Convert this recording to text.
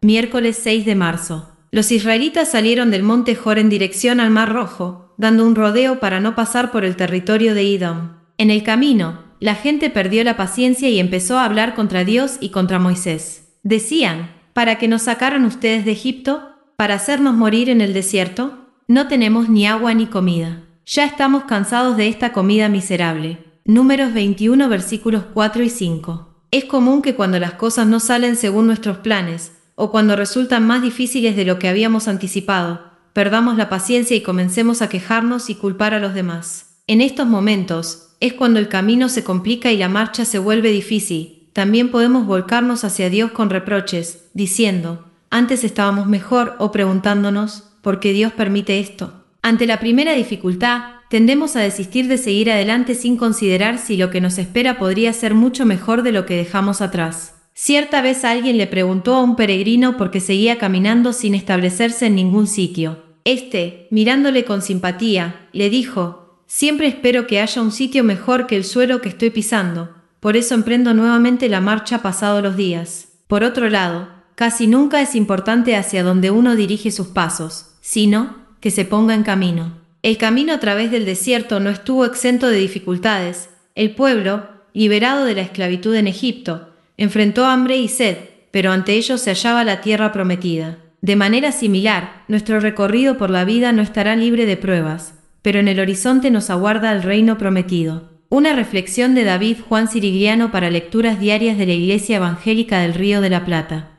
Miércoles 6 de marzo. Los israelitas salieron del monte Jor en dirección al Mar Rojo, dando un rodeo para no pasar por el territorio de Edom. En el camino, la gente perdió la paciencia y empezó a hablar contra Dios y contra Moisés. Decían: ¿para que nos sacaran ustedes de Egipto? ¿Para hacernos morir en el desierto? No tenemos ni agua ni comida. Ya estamos cansados de esta comida miserable. Números 21 versículos 4 y 5. Es común que cuando las cosas no salen según nuestros planes, o cuando resultan más difíciles de lo que habíamos anticipado, perdamos la paciencia y comencemos a quejarnos y culpar a los demás. En estos momentos, es cuando el camino se complica y la marcha se vuelve difícil. También podemos volcarnos hacia Dios con reproches, diciendo: antes estábamos mejor, o preguntándonos: ¿por qué Dios permite esto? Ante la primera dificultad, tendemos a desistir de seguir adelante sin considerar si lo que nos espera podría ser mucho mejor de lo que dejamos atrás. Cierta vez alguien le preguntó a un peregrino por qué seguía caminando sin establecerse en ningún sitio. Este, mirándole con simpatía, le dijo: siempre espero que haya un sitio mejor que el suelo que estoy pisando, por eso emprendo nuevamente la marcha pasados los días. Por otro lado, casi nunca es importante hacia donde uno dirige sus pasos, sino que se ponga en camino. El camino a través del desierto no estuvo exento de dificultades. El pueblo, liberado de la esclavitud en Egipto, enfrentó hambre y sed, pero ante ellos se hallaba la tierra prometida. De manera similar, nuestro recorrido por la vida no estará libre de pruebas, pero en el horizonte nos aguarda el reino prometido. Una reflexión de David Juan Sirigliano para lecturas diarias de la Iglesia Evangélica del Río de la Plata.